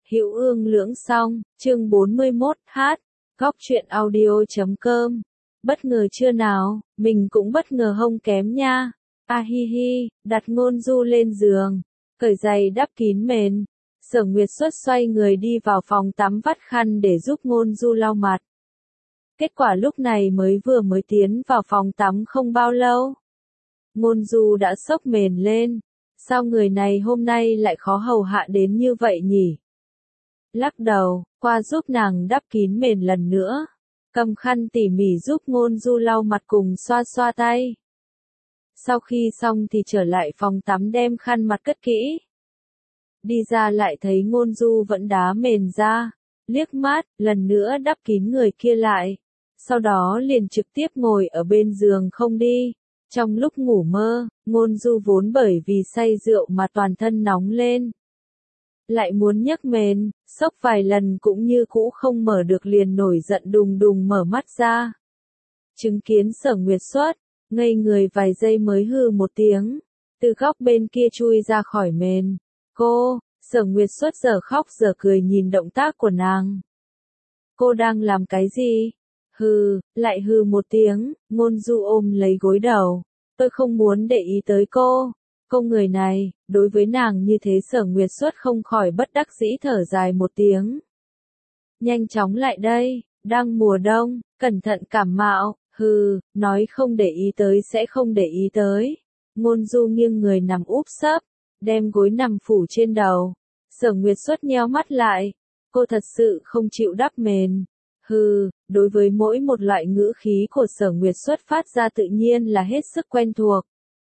Hữu Ương Lưỡng Song, chương 41, Góc truyện audio.com. Bất ngờ chưa nào, mình cũng bất ngờ không kém nha. A hi hi, đặt Ngôn Du lên giường, cởi giày đắp kín mền. Sở Nguyệt Xuất xoay người đi vào phòng tắm vắt khăn để giúp Ngôn Du lau mặt. Kết quả lúc này mới tiến vào phòng tắm không bao lâu. Ngôn Du đã xốc mền lên. Sao người này hôm nay lại khó hầu hạ đến như vậy nhỉ? Lắc đầu, qua giúp nàng đắp kín mền lần nữa. Cầm khăn tỉ mỉ giúp Ngôn Du lau mặt cùng xoa xoa tay. Sau khi xong thì trở lại phòng tắm đem khăn mặt cất kỹ. Đi ra lại thấy Ngôn Du vẫn đá mền ra. Liếc mắt, lần nữa đắp kín người kia lại. Sau đó liền trực tiếp ngồi ở bên giường không đi. Trong lúc ngủ mơ, Ngôn Du vốn bởi vì say rượu mà toàn thân nóng lên. Lại muốn nhấc mền, sốc vài lần cũng như cũ không mở được liền nổi giận đùng đùng mở mắt ra. Chứng kiến Sở Nguyệt Xuất, ngây người vài giây mới hừ một tiếng, từ góc bên kia chui ra khỏi mền. Cô, Sở Nguyệt Xuất giờ khóc giờ cười nhìn động tác của nàng. Cô đang làm cái gì? Hừ, lại hừ một tiếng, Ngôn Du ôm lấy gối đầu. Tôi không muốn để ý tới cô. Cô người này, đối với nàng như thế Sở Nguyệt Xuất không khỏi bất đắc dĩ thở dài một tiếng. Nhanh chóng lại đây, đang mùa đông, cẩn thận cảm mạo, hừ, nói không để ý tới sẽ không để ý tới. Ngôn Du nghiêng người nằm úp sấp, đem gối nằm phủ trên đầu. Sở Nguyệt Xuất nheo mắt lại, cô thật sự không chịu đắp mền. Hừ, đối với mỗi một loại ngữ khí của Sở Nguyệt Xuất phát ra tự nhiên là hết sức quen thuộc.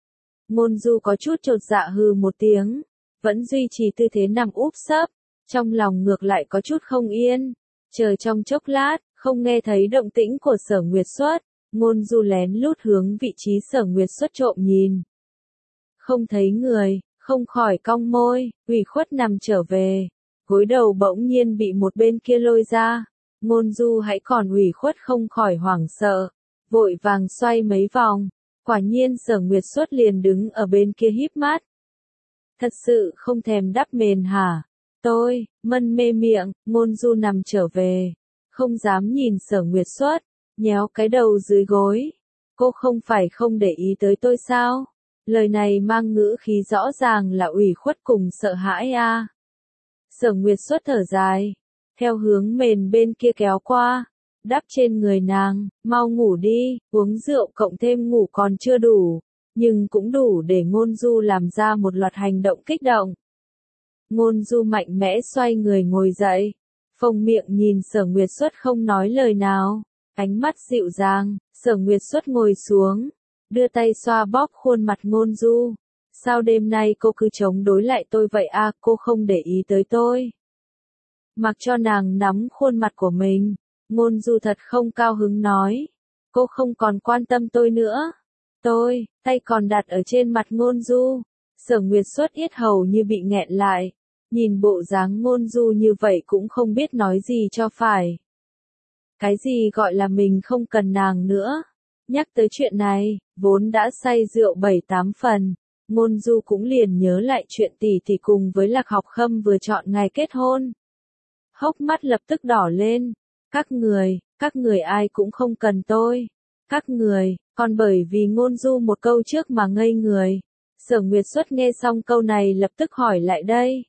Ngôn Du có chút chột dạ hừ một tiếng, vẫn duy trì tư thế nằm úp sấp, trong lòng ngược lại có chút không yên. Chờ trong chốc lát, không nghe thấy động tĩnh của Sở Nguyệt Xuất, Ngôn Du lén lút hướng vị trí Sở Nguyệt Xuất trộm nhìn. Không thấy người, không khỏi cong môi, ủy khuất nằm trở về. Gối đầu bỗng nhiên bị một bên kia lôi ra. Ngôn Du hãy còn ủy khuất không khỏi hoảng sợ, vội vàng xoay mấy vòng. Quả nhiên Sở Nguyệt Xuất liền đứng ở bên kia híp mắt. Thật sự không thèm đắp mền hả? Tôi, mân mê miệng, Ngôn Du nằm trở về. Không dám nhìn Sở Nguyệt Xuất, nhéo cái đầu dưới gối. Cô không phải không để ý tới tôi sao? Lời này mang ngữ khí rõ ràng là ủy khuất cùng sợ hãi a. Sở Nguyệt Xuất thở dài, theo hướng mền bên kia kéo qua. Đắp trên người nàng, mau ngủ đi, uống rượu cộng thêm ngủ còn chưa đủ, nhưng cũng đủ để Ngôn Du làm ra một loạt hành động kích động. Ngôn Du mạnh mẽ xoay người ngồi dậy, phồng miệng nhìn Sở Nguyệt Xuất không nói lời nào, ánh mắt dịu dàng. Sở Nguyệt Xuất ngồi xuống, đưa tay xoa bóp khuôn mặt Ngôn Du. Sao đêm nay cô cứ chống đối lại tôi vậy à, cô không để ý tới tôi. Mặc cho nàng nắm khuôn mặt của mình. Ngôn Du thật không cao hứng nói. Cô không còn quan tâm tôi nữa. Tôi, tay còn đặt ở trên mặt Ngôn Du. Sở Nguyệt Xuất yết hầu như bị nghẹn lại. Nhìn bộ dáng Ngôn Du như vậy cũng không biết nói gì cho phải. Cái gì gọi là mình không cần nàng nữa. Nhắc tới chuyện này, vốn đã say rượu 7-8 phần. Ngôn Du cũng liền nhớ lại chuyện tỷ cùng với Lạc Học Khâm vừa chọn ngày kết hôn. Hốc mắt lập tức đỏ lên. Các người ai cũng không cần tôi. Các người, còn bởi vì Ngôn Du một câu trước mà ngây người. Sở Nguyệt Xuất nghe xong câu này lập tức hỏi lại đây.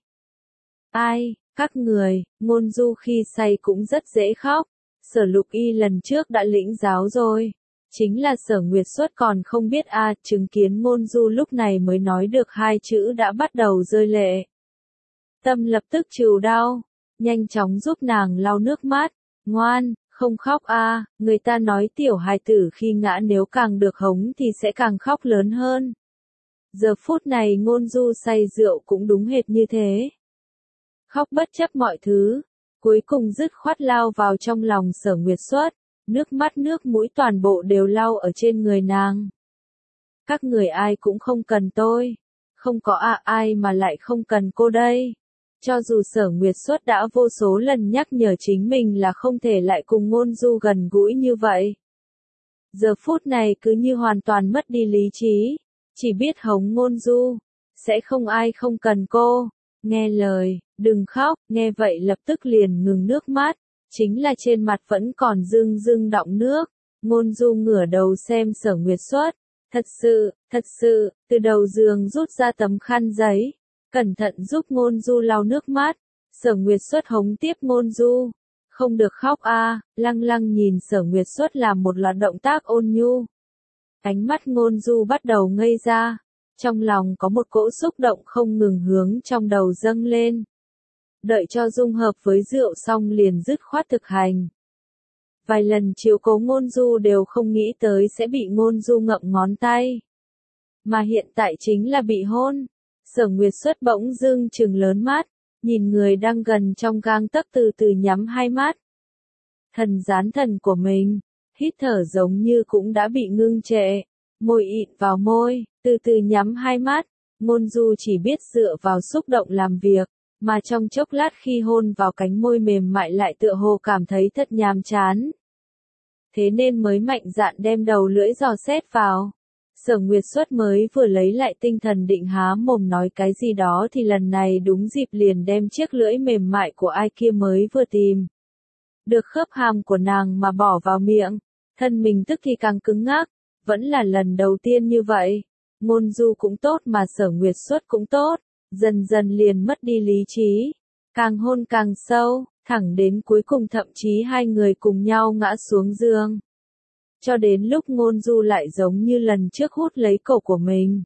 Ai, các người, Ngôn Du khi say cũng rất dễ khóc. Sở Lục Y lần trước đã lĩnh giáo rồi. Chính là Sở Nguyệt Xuất còn không biết chứng kiến Ngôn Du lúc này mới nói được 2 chữ đã bắt đầu rơi lệ. Tâm lập tức trìu đau, nhanh chóng giúp nàng lau nước mắt. Ngoan, không khóc người ta nói tiểu hài tử khi ngã nếu càng được hống thì sẽ càng khóc lớn hơn. Giờ phút này Ngôn Du say rượu cũng đúng hệt như thế. Khóc bất chấp mọi thứ, cuối cùng dứt khoát lao vào trong lòng Sở Nguyệt Xuất, nước mắt nước mũi toàn bộ đều lau ở trên người nàng. Các người ai cũng không cần tôi, không có ai mà lại không cần cô đây. Cho dù Sở Nguyệt Xuất đã vô số lần nhắc nhở chính mình là không thể lại cùng Ngôn Du gần gũi như vậy. Giờ phút này cứ như hoàn toàn mất đi lý trí, chỉ biết hống Ngôn Du, sẽ không ai không cần cô. nghe lời, đừng khóc, nghe vậy lập tức liền ngừng nước mắt, chính là trên mặt vẫn còn rưng rưng đọng nước. Ngôn Du ngửa đầu xem Sở Nguyệt Xuất, thật sự, từ đầu giường rút ra tấm khăn giấy, cẩn thận giúp Ngôn Du lau nước mắt. Sở Nguyệt Xuất hống tiếp Ngôn Du, không được khóc a, lăng lăng nhìn Sở Nguyệt Xuất làm một loạt động tác ôn nhu. Ánh mắt Ngôn Du bắt đầu ngây ra, trong lòng có một cỗ xúc động không ngừng hướng trong đầu dâng lên. Đợi cho dung hợp với rượu xong liền dứt khoát thực hành. Vài lần chiếu cố Ngôn Du đều không nghĩ tới sẽ bị Ngôn Du ngậm ngón tay. Mà hiện tại chính là bị hôn. Sở Nguyệt Xuất bỗng dưng trừng lớn mắt, nhìn người đang gần trong gang tấc từ từ nhắm hai mắt. Thần gián thần của mình, hít thở giống như cũng đã bị ngưng trệ, môi ịn vào môi, từ từ nhắm hai mắt. Ngôn Du chỉ biết dựa vào xúc động làm việc, mà trong chốc lát khi hôn vào cánh môi mềm mại lại tựa hồ cảm thấy thật nhàm chán. Thế nên mới mạnh dạn đem đầu lưỡi dò xét vào. Sở Nguyệt Xuất mới vừa lấy lại tinh thần định há mồm nói cái gì đó thì lần này đúng dịp liền đem chiếc lưỡi mềm mại của ai kia mới vừa tìm được khớp hàm của nàng mà bỏ vào miệng, thân mình tức thì càng cứng ngắc, vẫn là lần đầu tiên như vậy. Ngôn Du cũng tốt mà Sở Nguyệt Xuất cũng tốt, dần dần liền mất đi lý trí, càng hôn càng sâu, thẳng đến cuối cùng thậm chí hai người cùng nhau ngã xuống giường. Cho đến lúc Ngôn Du lại giống như lần trước hút lấy cổ của mình.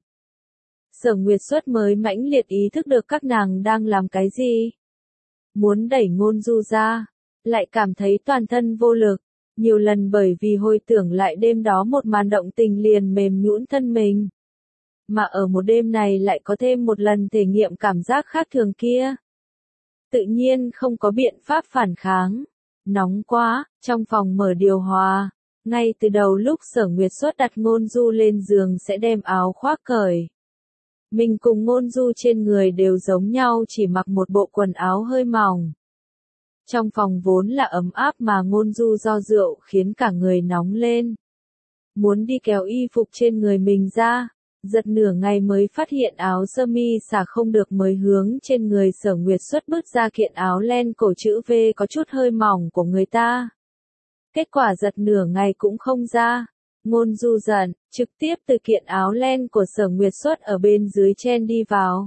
Sở Nguyệt Xuất mới mãnh liệt ý thức được các nàng đang làm cái gì. Muốn đẩy Ngôn Du ra, lại cảm thấy toàn thân vô lực, nhiều lần bởi vì hồi tưởng lại đêm đó một màn động tình liền mềm nhũn thân mình. Mà ở một đêm này lại có thêm một lần thể nghiệm cảm giác khác thường kia. Tự nhiên không có biện pháp phản kháng. Nóng quá, trong phòng mở điều hòa. Ngay từ đầu lúc Sở Nguyệt Xuất đặt Ngôn Du lên giường sẽ đem áo khoác cởi. Mình cùng Ngôn Du trên người đều giống nhau chỉ mặc một bộ quần áo hơi mỏng. Trong phòng vốn là ấm áp mà Ngôn Du do rượu khiến cả người nóng lên. Muốn đi kéo y phục trên người mình ra, giật nửa ngày mới phát hiện áo sơ mi xả không được mới hướng trên người Sở Nguyệt Xuất bước ra kiện áo len cổ chữ V có chút hơi mỏng của người ta. Kết quả giật nửa ngày cũng không ra. Ngôn Du giận, trực tiếp từ kiện áo len của Sở Nguyệt Xuất ở bên dưới chen đi vào.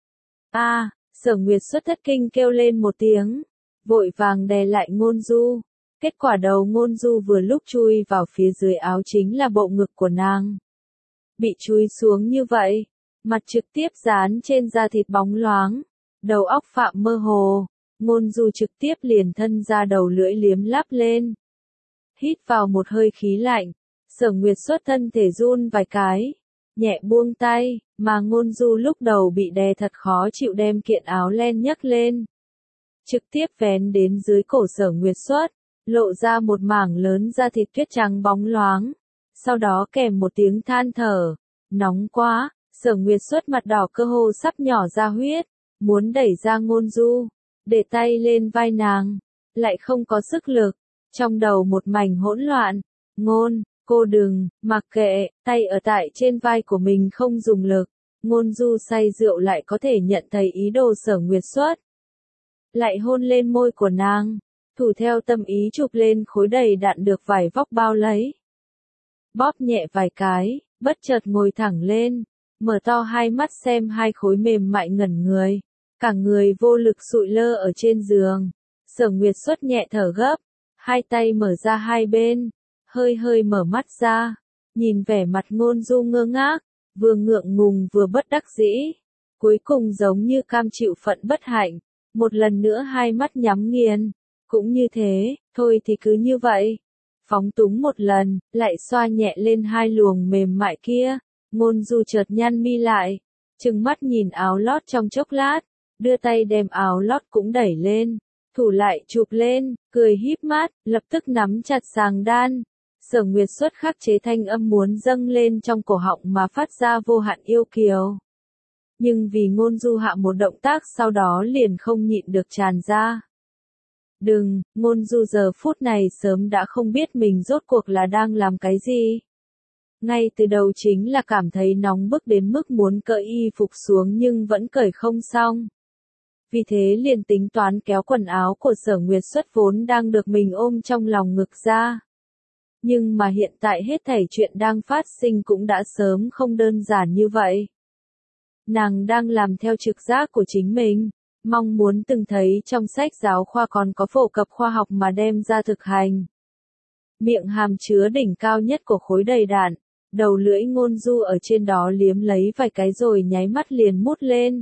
Sở Nguyệt Xuất thất kinh kêu lên một tiếng, vội vàng đè lại Ngôn Du. Kết quả đầu Ngôn Du vừa lúc chui vào phía dưới áo chính là bộ ngực của nàng. Bị chui xuống như vậy, mặt trực tiếp dán trên da thịt bóng loáng, đầu óc phạm mơ hồ, Ngôn Du trực tiếp liền thân ra đầu lưỡi liếm láp lên. Hít vào một hơi khí lạnh, Sở Nguyệt Xuất thân thể run vài cái, nhẹ buông tay, mà Ngôn Du lúc đầu bị đè thật khó chịu đem kiện áo len nhấc lên. Trực tiếp vén đến dưới cổ Sở Nguyệt Xuất, lộ ra một mảng lớn da thịt tuyết trắng bóng loáng. Sau đó kèm một tiếng than thở, nóng quá, Sở Nguyệt Xuất mặt đỏ cơ hồ sắp nhỏ ra huyết, muốn đẩy ra Ngôn Du, để tay lên vai nàng, lại không có sức lực, trong đầu một mảnh hỗn loạn. Cô đừng, mặc kệ, tay ở tại trên vai của mình không dùng lực, Ngôn Du say rượu lại có thể nhận thấy ý đồ Sở Nguyệt Xuất. Lại hôn lên môi của nàng, thủ theo tâm ý chụp lên khối đầy đặn được vải vóc bao lấy. Bóp nhẹ vài cái, bất chợt ngồi thẳng lên, mở to hai mắt xem hai khối mềm mại ngẩn người, cả người vô lực sụi lơ ở trên giường. Sở Nguyệt Xuất nhẹ thở gấp, hai tay mở ra hai bên, hơi hơi mở mắt ra, nhìn vẻ mặt Ngôn Du ngơ ngác, vừa ngượng ngùng vừa bất đắc dĩ, cuối cùng giống như cam chịu phận bất hạnh, một lần nữa hai mắt nhắm nghiền, cũng như thế, thôi thì cứ như vậy. Phóng túng một lần, lại xoa nhẹ lên hai luồng mềm mại kia, Ngôn Du chợt nhăn mi lại, trừng mắt nhìn áo lót trong chốc lát, đưa tay đem áo lót cũng đẩy lên, thủ lại chụp lên, cười híp mắt, lập tức nắm chặt sàng đan. Sở Nguyệt Xuất khắc chế thanh âm muốn dâng lên trong cổ họng mà phát ra vô hạn yêu kiều. Nhưng vì Ngôn Du hạ một động tác sau đó liền không nhịn được tràn ra. Đừng, Ngôn Du giờ phút này sớm đã không biết mình rốt cuộc là đang làm cái gì. Ngay từ đầu chính là cảm thấy nóng bức đến mức muốn cởi y phục xuống nhưng vẫn cởi không xong. vì thế liền tính toán kéo quần áo của Sở Nguyệt Xuất vốn đang được mình ôm trong lòng ngực ra. Nhưng mà hiện tại hết thảy chuyện đang phát sinh cũng đã sớm không đơn giản như vậy. Nàng đang làm theo trực giác của chính mình, mong muốn từng thấy trong sách giáo khoa còn có phổ cập khoa học mà đem ra thực hành. Miệng hàm chứa đỉnh cao nhất của khối đầy đạn, đầu lưỡi ngôn du ở trên đó liếm lấy vài cái rồi nháy mắt liền mút lên.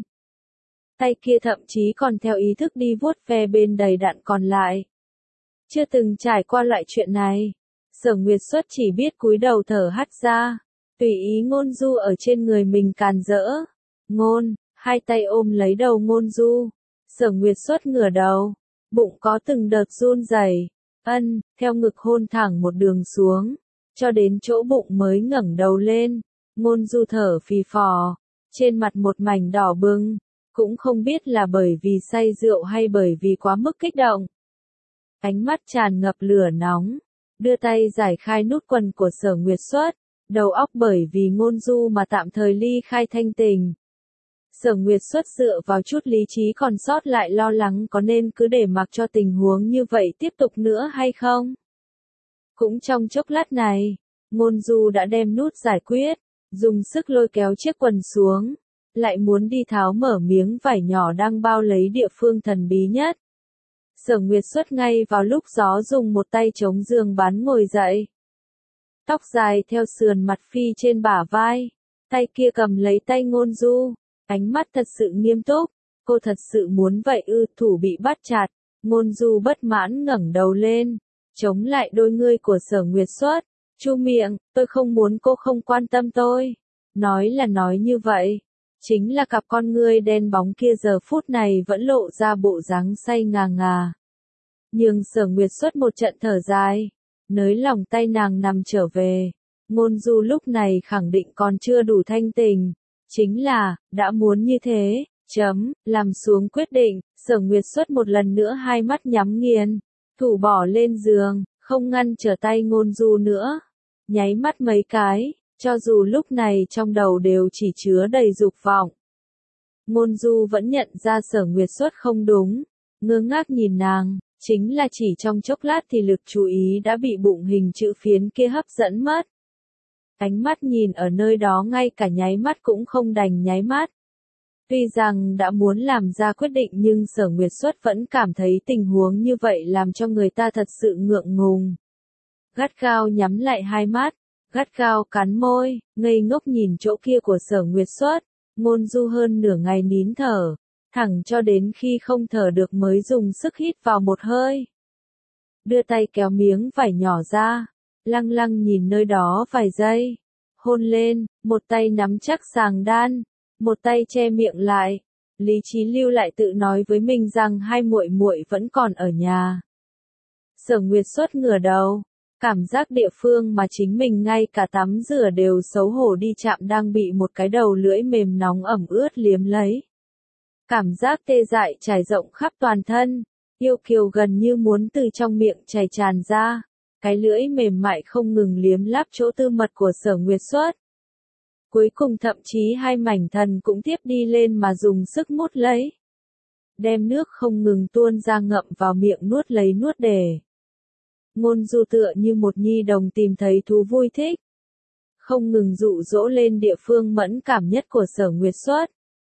Tay kia thậm chí còn theo ý thức đi vuốt ve bên đầy đạn còn lại. Chưa từng trải qua loại chuyện này, Sở Nguyệt Xuất chỉ biết cúi đầu thở hắt ra, tùy ý ngôn du ở trên người mình càn rỡ. Ngôn, hai tay ôm lấy đầu ngôn du. Sở Nguyệt Xuất ngửa đầu, bụng có từng đợt run rẩy. Theo ngực hôn thẳng một đường xuống, cho đến chỗ bụng mới ngẩng đầu lên. Ngôn du thở phì phò, trên mặt một mảnh đỏ bừng, cũng không biết là bởi vì say rượu hay bởi vì quá mức kích động. Ánh mắt tràn ngập lửa nóng, đưa tay giải khai nút quần của Sở Nguyệt Xuất, đầu óc bởi vì ngôn du mà tạm thời ly khai thanh tình. Sở Nguyệt Xuất dựa vào chút lý trí còn sót lại lo lắng có nên cứ để mặc cho tình huống như vậy tiếp tục nữa hay không. Cũng trong chốc lát này, ngôn du đã đem nút giải quyết, dùng sức lôi kéo chiếc quần xuống, lại muốn đi tháo mở miếng vải nhỏ đang bao lấy địa phương thần bí nhất. Sở Nguyệt Xuất ngay vào lúc gió dùng một tay chống giường bắn ngồi dậy. Tóc dài theo sườn mặt phi trên bả vai, tay kia cầm lấy tay ngôn du, ánh mắt thật sự nghiêm túc, cô thật sự muốn vậy ư? Thủ bị bắt chặt, ngôn du bất mãn ngẩng đầu lên, chống lại đôi ngươi của Sở Nguyệt Xuất, chu miệng, tôi không muốn cô không quan tâm tôi. Nói là nói như vậy, chính là cặp con ngươi đen bóng kia giờ phút này vẫn lộ ra bộ dáng say ngà ngà. Nhưng Sở Nguyệt Xuất một trận thở dài, nới lòng tay nàng nằm trở về. Ngôn du lúc này khẳng định còn chưa đủ thanh tình, chính là, đã muốn như thế, làm xuống quyết định, Sở Nguyệt Xuất một lần nữa hai mắt nhắm nghiền, thủ bỏ lên giường, không ngăn trở tay ngôn du nữa. Nháy mắt mấy cái, cho dù lúc này trong đầu đều chỉ chứa đầy dục vọng. Ngôn du vẫn nhận ra Sở Nguyệt Xuất không đúng, ngơ ngác nhìn nàng, chính là chỉ trong chốc lát thì lực chú ý đã bị bụng hình chữ phiến kia hấp dẫn mất. Ánh mắt nhìn ở nơi đó ngay cả nháy mắt cũng không đành nháy mắt. Tuy rằng đã muốn làm ra quyết định nhưng Sở Nguyệt Xuất vẫn cảm thấy tình huống như vậy làm cho người ta thật sự ngượng ngùng. Gắt gao nhắm lại hai mắt, gắt gao cắn môi, ngây ngốc nhìn chỗ kia của Sở Nguyệt Xuất, ngôn du hơn nửa ngày nín thở, thẳng cho đến khi không thở được mới dùng sức hít vào một hơi. Đưa tay kéo miếng vải nhỏ ra, lăng lăng nhìn nơi đó vài giây, hôn lên, một tay nắm chắc sàng đan, một tay che miệng lại, lý trí lưu lại tự nói với mình rằng hai muội muội vẫn còn ở nhà. Sở Nguyệt Xuất ngửa đầu, cảm giác địa phương mà chính mình ngay cả tắm rửa đều xấu hổ đi chạm đang bị một cái đầu lưỡi mềm nóng ẩm ướt liếm lấy. Cảm giác tê dại trải rộng khắp toàn thân, yêu kiều gần như muốn từ trong miệng chảy tràn ra, cái lưỡi mềm mại không ngừng liếm láp chỗ tư mật của Sở Nguyệt Xuất. Cuối cùng thậm chí hai mảnh thần cũng tiếp đi lên mà dùng sức mút lấy. Đem nước không ngừng tuôn ra ngậm vào miệng nuốt lấy nuốt để. Ngôn du tựa như một nhi đồng tìm thấy thú vui thích. Không ngừng dụ dỗ lên địa phương mẫn cảm nhất của Sở Nguyệt Xuất.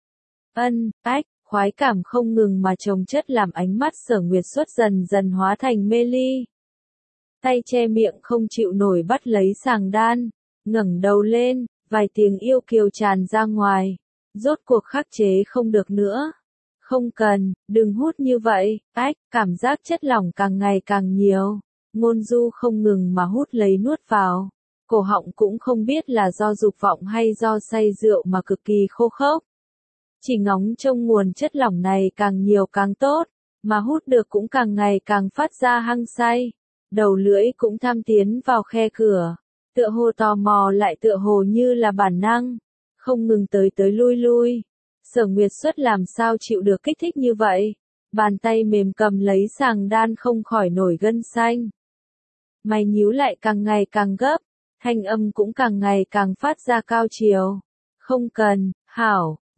Khoái cảm không ngừng mà chồng chất làm ánh mắt Sở Nguyệt Xuất dần dần hóa thành mê ly. Tay che miệng không chịu nổi bắt lấy sàng đan, ngẩng đầu lên, vài tiếng yêu kiều tràn ra ngoài, rốt cuộc khắc chế không được nữa. Không cần, đừng hút như vậy, cảm giác chất lỏng càng ngày càng nhiều. Ngôn du không ngừng mà hút lấy nuốt vào, cổ họng cũng không biết là do dục vọng hay do say rượu mà cực kỳ khô khốc. Chỉ ngóng trông nguồn chất lỏng này càng nhiều càng tốt, mà hút được cũng càng ngày càng phát ra hăng say. Đầu lưỡi cũng tham tiến vào khe cửa, tựa hồ tò mò lại tựa hồ như là bản năng, không ngừng tới tới lui lui. Sở Nguyệt Xuất làm sao chịu được kích thích như vậy, bàn tay mềm cầm lấy sàng đan không khỏi nổi gân xanh. Mày nhíu lại càng ngày càng gấp, thanh âm cũng càng ngày càng phát ra cao chiều. Không cần, hảo,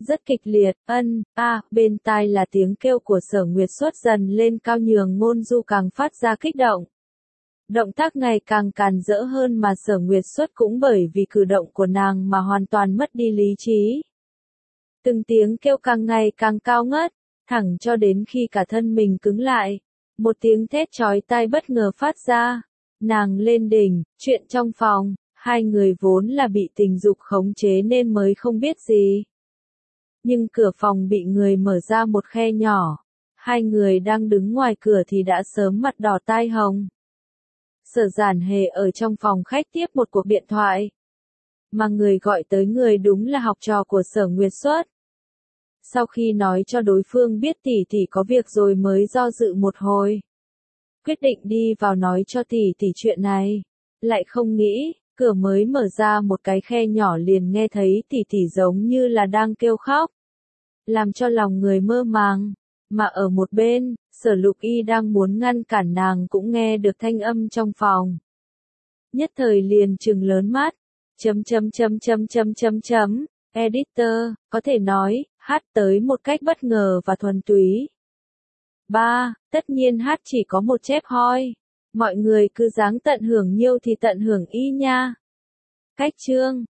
Rất kịch liệt, bên tai là tiếng kêu của Sở Nguyệt Xuất dần lên cao nhường Ngôn Du càng phát ra kích động. Động tác ngày càng càn rỡ hơn mà Sở Nguyệt Xuất cũng bởi vì cử động của nàng mà hoàn toàn mất đi lý trí. Từng tiếng kêu càng ngày càng cao ngất, thẳng cho đến khi cả thân mình cứng lại. Một tiếng thét chói tai bất ngờ phát ra. Nàng lên đỉnh, chuyện trong phòng, hai người vốn là bị tình dục khống chế nên mới không biết gì. Nhưng cửa phòng bị người mở ra một khe nhỏ. Hai người đang đứng ngoài cửa thì đã sớm mặt đỏ tai hồng. Sở Giản Hề ở trong phòng khách tiếp một cuộc điện thoại. Mà người gọi tới người đúng là học trò của Sở Nguyệt Xuất. Sau khi nói cho đối phương biết tỷ tỷ có việc rồi mới do dự một hồi. Quyết định đi vào nói cho tỷ tỷ chuyện này. Lại không nghĩ, cửa mới mở ra một cái khe nhỏ liền nghe thấy tỷ tỷ giống như là đang kêu khóc. Làm cho lòng người mơ màng. Mà ở một bên, Sở Lục Y đang muốn ngăn cản nàng cũng nghe được thanh âm trong phòng. Nhất thời liền trừng lớn mắt. Editor, có thể nói, hát tới một cách bất ngờ và thuần túy. 3. Tất nhiên hát chỉ có một chép hoi. Mọi người cứ dáng tận hưởng nhiêu thì tận hưởng y nha. Cách chương